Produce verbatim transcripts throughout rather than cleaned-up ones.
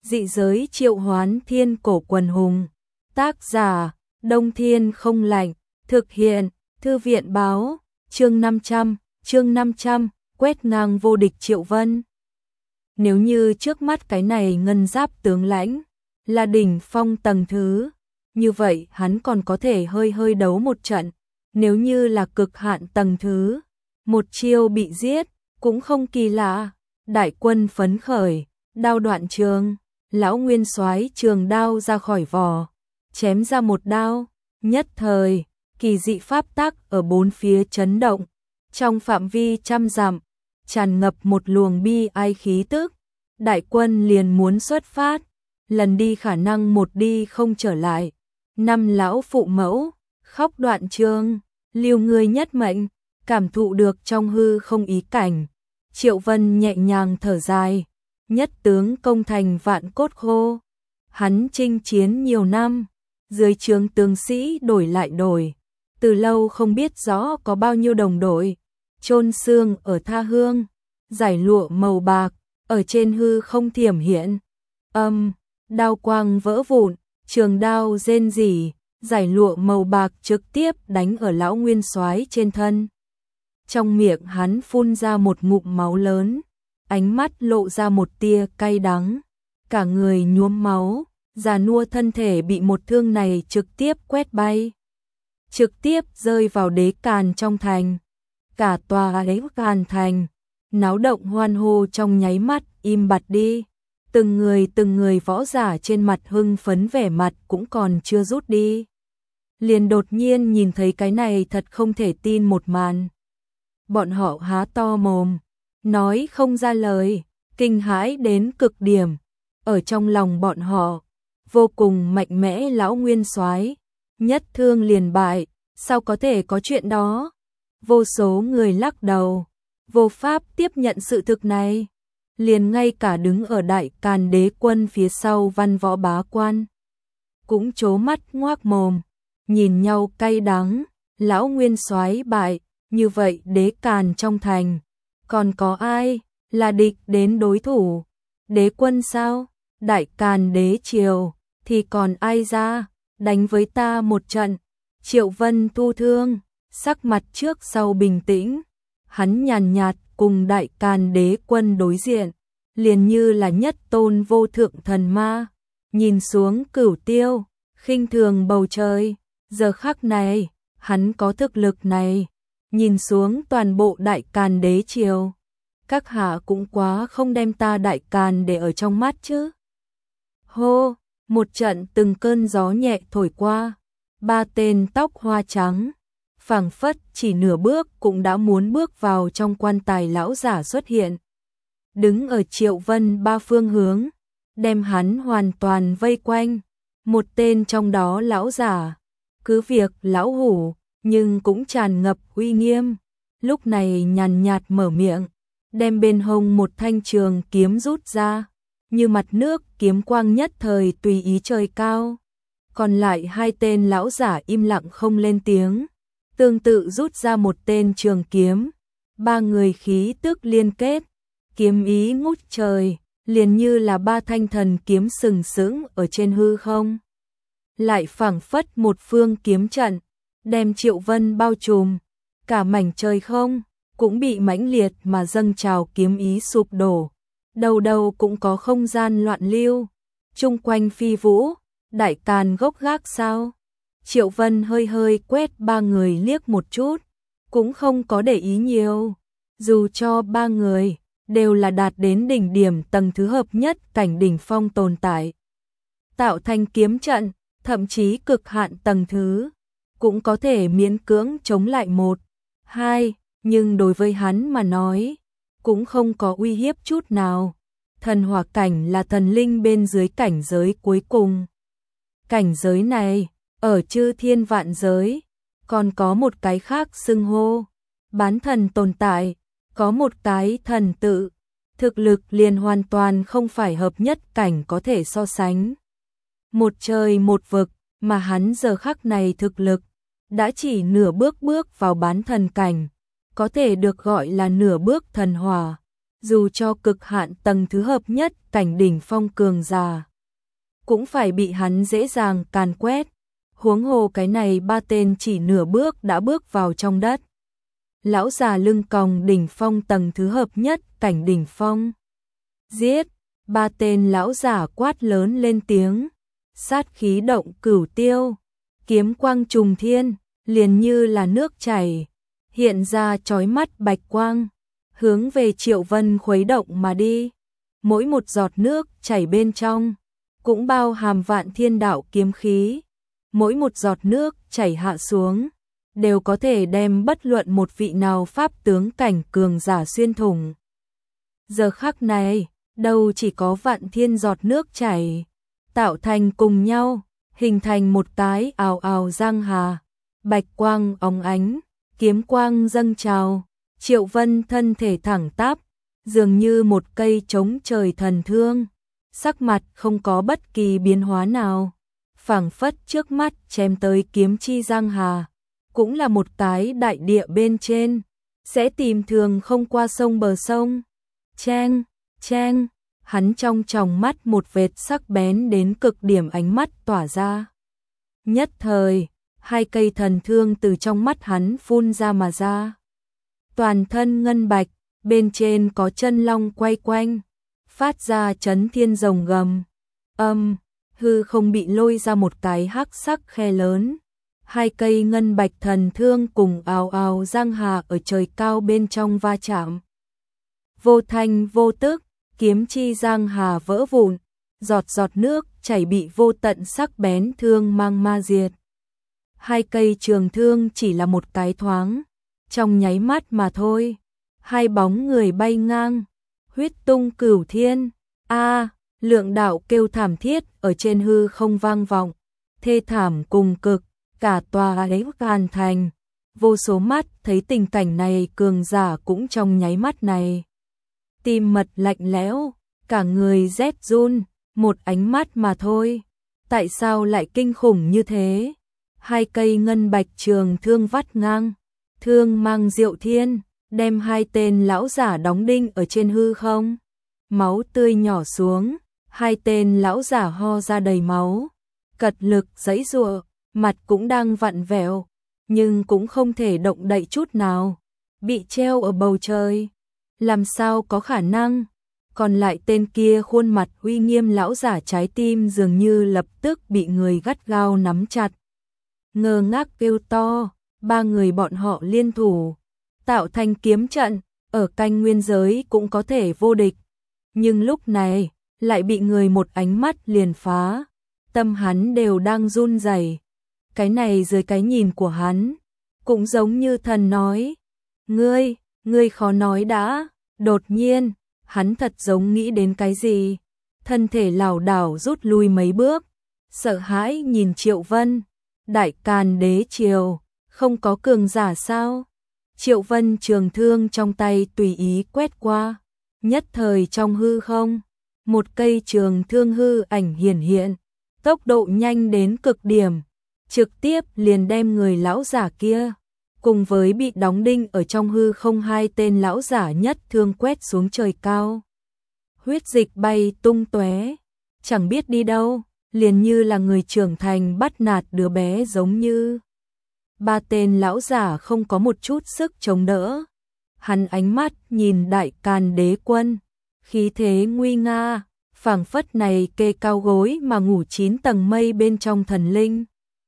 Dị giới triệu hoán thiên cổ quần hùng. Tác giả, Đông Thiên không lạnh. Thực hiện, Thư viện báo, chương năm trăm, chương năm trăm, quét ngang vô địch Triệu Vân. Nếu như trước mắt cái này ngân giáp tướng lãnh, là đỉnh phong tầng thứ, như vậy hắn còn có thể hơi hơi đấu một trận. Nếu như là cực hạn tầng thứ, một chiêu bị giết, cũng không kỳ lạ. Đại quân phấn khởi, đao đoạn trường, lão nguyên soái trường đao ra khỏi vỏ, chém ra một đao, nhất thời, kỳ dị pháp tắc ở bốn phía chấn động, trong phạm vi trăm dặm, tràn ngập một luồng bi ai khí tức, đại quân liền muốn xuất phát, lần đi khả năng một đi không trở lại. Năm lão phụ mẫu, khóc đoạn trường, liều người nhất mệnh, cảm thụ được trong hư không ý cảnh. Triệu Vân nhẹ nhàng thở dài, nhất tướng công thành vạn cốt khô. Hắn chinh chiến nhiều năm, dưới trướng tướng sĩ đổi lại đổi, từ lâu không biết rõ có bao nhiêu đồng đội, chôn xương ở tha hương, giải lụa màu bạc, ở trên hư không thiểm hiện. Âm, đao quang vỡ vụn, trường đao rên rỉ, giải lụa màu bạc trực tiếp đánh ở lão nguyên soái trên thân. Trong miệng hắn phun ra một ngụm máu lớn, ánh mắt lộ ra một tia cay đắng, cả người nhuốm máu, già nua thân thể bị một thương này trực tiếp quét bay, trực tiếp rơi vào đế càn trong thành. Cả tòa đế càn thành, náo động hoan hô trong nháy mắt im bặt đi, từng người từng người võ giả trên mặt hưng phấn vẻ mặt cũng còn chưa rút đi. Liền đột nhiên nhìn thấy cái này thật không thể tin một màn. Bọn họ há to mồm, nói không ra lời, kinh hãi đến cực điểm. Ở trong lòng bọn họ, vô cùng mạnh mẽ lão nguyên soái, nhất thương liền bại, sao có thể có chuyện đó? Vô số người lắc đầu, vô pháp tiếp nhận sự thực này. Liền ngay cả đứng ở đại càn đế quân phía sau văn võ bá quan, cũng trố mắt ngoác mồm, nhìn nhau cay đắng. Lão nguyên soái bại, như vậy đế càn trong thành, còn có ai là địch đến đối thủ? Đế quân sao? Đại càn đế triều, thì còn ai ra, đánh với ta một trận? Triệu Vân thu thương, sắc mặt trước sau bình tĩnh, hắn nhàn nhạt cùng đại càn đế quân đối diện, liền như là nhất tôn vô thượng thần ma, nhìn xuống cửu tiêu, khinh thường bầu trời. Giờ khắc này, hắn có thực lực này, nhìn xuống toàn bộ đại càn đế triều, các hạ cũng quá không đem ta đại càn để ở trong mắt chứ. Hô, một trận từng cơn gió nhẹ thổi qua, ba tên tóc hoa trắng, phảng phất chỉ nửa bước cũng đã muốn bước vào trong quan tài lão giả xuất hiện. Đứng ở Triệu Vân ba phương hướng, đem hắn hoàn toàn vây quanh. Một tên trong đó lão giả, cứ việc lão hủ, nhưng cũng tràn ngập uy nghiêm. Lúc này nhàn nhạt mở miệng, đem bên hông một thanh trường kiếm rút ra, như mặt nước kiếm quang nhất thời tùy ý trời cao. Còn lại hai tên lão giả im lặng không lên tiếng, tương tự rút ra một tên trường kiếm. Ba người khí tức liên kết, kiếm ý ngút trời, liền như là ba thanh thần kiếm sừng sững ở trên hư không. Lại phảng phất một phương kiếm trận, đem Triệu Vân bao trùm, cả mảnh trời không cũng bị mãnh liệt mà dâng trào kiếm ý sụp đổ. Đầu đầu cũng có không gian loạn lưu, chung quanh phi vũ, đại càn gốc gác sao? Triệu Vân hơi hơi quét ba người liếc một chút, cũng không có để ý nhiều. Dù cho ba người đều là đạt đến đỉnh điểm tầng thứ hợp nhất cảnh đỉnh phong tồn tại, tạo thành kiếm trận, thậm chí cực hạn tầng thứ, cũng có thể miễn cưỡng chống lại một, hai, nhưng đối với hắn mà nói, cũng không có uy hiếp chút nào. Thần hỏa cảnh là thần linh bên dưới cảnh giới cuối cùng. Cảnh giới này, ở chư thiên vạn giới, còn có một cái khác xưng hô, bán thần tồn tại, có một cái thần tự, thực lực liền hoàn toàn không phải hợp nhất cảnh có thể so sánh. Một trời một vực, mà hắn giờ khắc này thực lực, đã chỉ nửa bước bước vào bán thần cảnh, có thể được gọi là nửa bước thần hỏa. dù cho cực hạn tầng thứ hợp nhất cảnh đỉnh phong cường giả, cũng phải bị hắn dễ dàng càn quét, huống hồ cái này ba tên chỉ nửa bước đã bước vào trong đất. Lão già lưng còng đỉnh phong tầng thứ hợp nhất cảnh đỉnh phong. Giết, ba tên lão giả quát lớn lên tiếng, sát khí động cửu tiêu, kiếm quang trùng thiên, liền như là nước chảy, hiện ra chói mắt bạch quang, hướng về Triệu Vân khuấy động mà đi. Mỗi một giọt nước chảy bên trong cũng bao hàm vạn thiên đạo kiếm khí, mỗi một giọt nước chảy hạ xuống đều có thể đem bất luận một vị nào pháp tướng cảnh cường giả xuyên thủng. Giờ khắc này, đâu chỉ có vạn thiên giọt nước chảy, tạo thành cùng nhau, hình thành một cái ào ào giang hà, bạch quang óng ánh, kiếm quang dâng trào, Triệu Vân thân thể thẳng tắp, dường như một cây chống trời thần thương, sắc mặt không có bất kỳ biến hóa nào, phảng phất trước mắt chém tới kiếm chi giang hà, cũng là một cái đại địa bên trên, sẽ tìm thường không qua sông bờ sông. Cheng, cheng, hắn trong tròng mắt một vệt sắc bén đến cực điểm ánh mắt tỏa ra. Nhất thời, hai cây thần thương từ trong mắt hắn phun ra mà ra. Toàn thân ngân bạch, bên trên có chân long quay quanh, phát ra chấn thiên rồng gầm. Âm, hư không bị lôi ra một cái hắc sắc khe lớn. Hai cây ngân bạch thần thương cùng ào ào giang hà ở trời cao bên trong va chạm. Vô thanh vô tức, kiếm chi giang hà vỡ vụn, giọt giọt nước chảy bị vô tận sắc bén thương mang ma diệt. Hai cây trường thương chỉ là một cái thoáng, trong nháy mắt mà thôi. Hai bóng người bay ngang, huyết tung cửu thiên. A, lượng đạo kêu thảm thiết ở trên hư không vang vọng, thê thảm cùng cực, cả tòa ấy gan thành. Vô số mắt thấy tình cảnh này cường giả cũng trong nháy mắt này. Tim mật lạnh lẽo, cả người rét run, một ánh mắt mà thôi. Tại sao lại kinh khủng như thế? Hai cây ngân bạch trường thương vắt ngang, thương mang diệu thiên, đem hai tên lão giả đóng đinh ở trên hư không. Máu tươi nhỏ xuống, hai tên lão giả ho ra đầy máu, cật lực giãy giụa, mặt cũng đang vặn vẹo, nhưng cũng không thể động đậy chút nào, bị treo ở bầu trời. Làm sao có khả năng? Còn lại tên kia khuôn mặt uy nghiêm lão giả trái tim dường như lập tức bị người gắt gao nắm chặt. Ngơ ngác kêu to, ba người bọn họ liên thủ, tạo thành kiếm trận, ở canh nguyên giới cũng có thể vô địch. Nhưng lúc này, lại bị người một ánh mắt liền phá, tâm hắn đều đang run rẩy. Cái này dưới cái nhìn của hắn, cũng giống như thần nói, ngươi, ngươi khó nói đã. Đột nhiên, hắn thật giống nghĩ đến cái gì, thân thể lảo đảo rút lui mấy bước, sợ hãi nhìn Triệu Vân. Đại Càn Đế Triều, không có cường giả sao? Triệu Vân trường thương trong tay tùy ý quét qua, nhất thời trong hư không, một cây trường thương hư ảnh hiển hiện, tốc độ nhanh đến cực điểm, trực tiếp liền đem người lão giả kia, cùng với bị đóng đinh ở trong hư không hai tên lão giả nhất thương quét xuống trời cao. Huyết dịch bay tung tóe, chẳng biết đi đâu, liền như là người trưởng thành bắt nạt đứa bé giống như. Ba tên lão giả không có một chút sức chống đỡ. Hắn ánh mắt nhìn Đại Càn Đế Quân, khí thế nguy nga, phảng phất này kê cao gối mà ngủ chín tầng mây bên trong thần linh.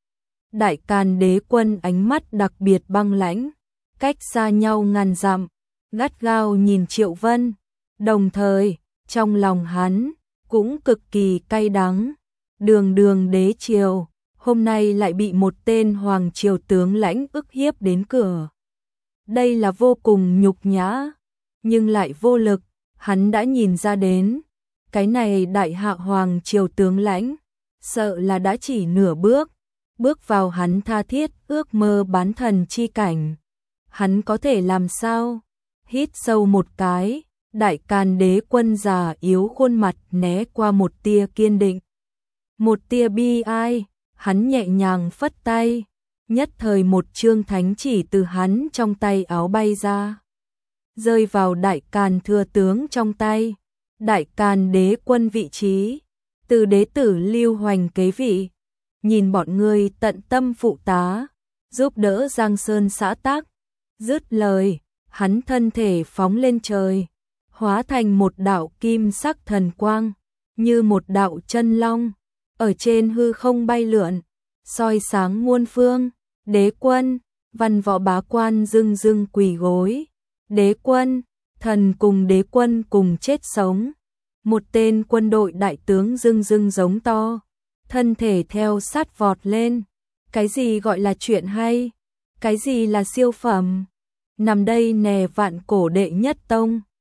Đại Càn Đế Quân ánh mắt đặc biệt băng lãnh, cách xa nhau ngàn dặm, gắt gao nhìn Triệu Vân, đồng thời, trong lòng hắn cũng cực kỳ cay đắng. Đường đường đế triều, hôm nay lại bị một tên hoàng triều tướng lãnh ức hiếp đến cửa. Đây là vô cùng nhục nhã, nhưng lại vô lực, hắn đã nhìn ra đến. Cái này đại hạ hoàng triều tướng lãnh, sợ là đã chỉ nửa bước, bước vào hắn tha thiết ước mơ bán thần chi cảnh. Hắn có thể làm sao? Hít sâu một cái, Đại Càn Đế Quân già yếu khuôn mặt né qua một tia kiên định. Một tia bi ai, hắn nhẹ nhàng phất tay, nhất thời một chương thánh chỉ từ hắn trong tay áo bay ra. rơi vào Đại Càn thừa tướng trong tay. Đại Càn đế quân vị trí, từ đế tử Lưu Hoành kế vị. Nhìn bọn ngươi tận tâm phụ tá, giúp đỡ Giang Sơn xã tắc. Dứt lời, hắn thân thể phóng lên trời, hóa thành một đạo kim sắc thần quang, như một đạo chân long, ở trên hư không bay lượn, soi sáng muôn phương. Đế quân, văn võ bá quan dưng dưng quỳ gối. Đế quân, thần cùng đế quân cùng chết sống. Một tên quân đội đại tướng dưng dưng giống to, thân thể theo sát vọt lên. Cái gì gọi là chuyện hay? Cái gì là siêu phẩm? Nằm đây nè vạn cổ đệ nhất tông,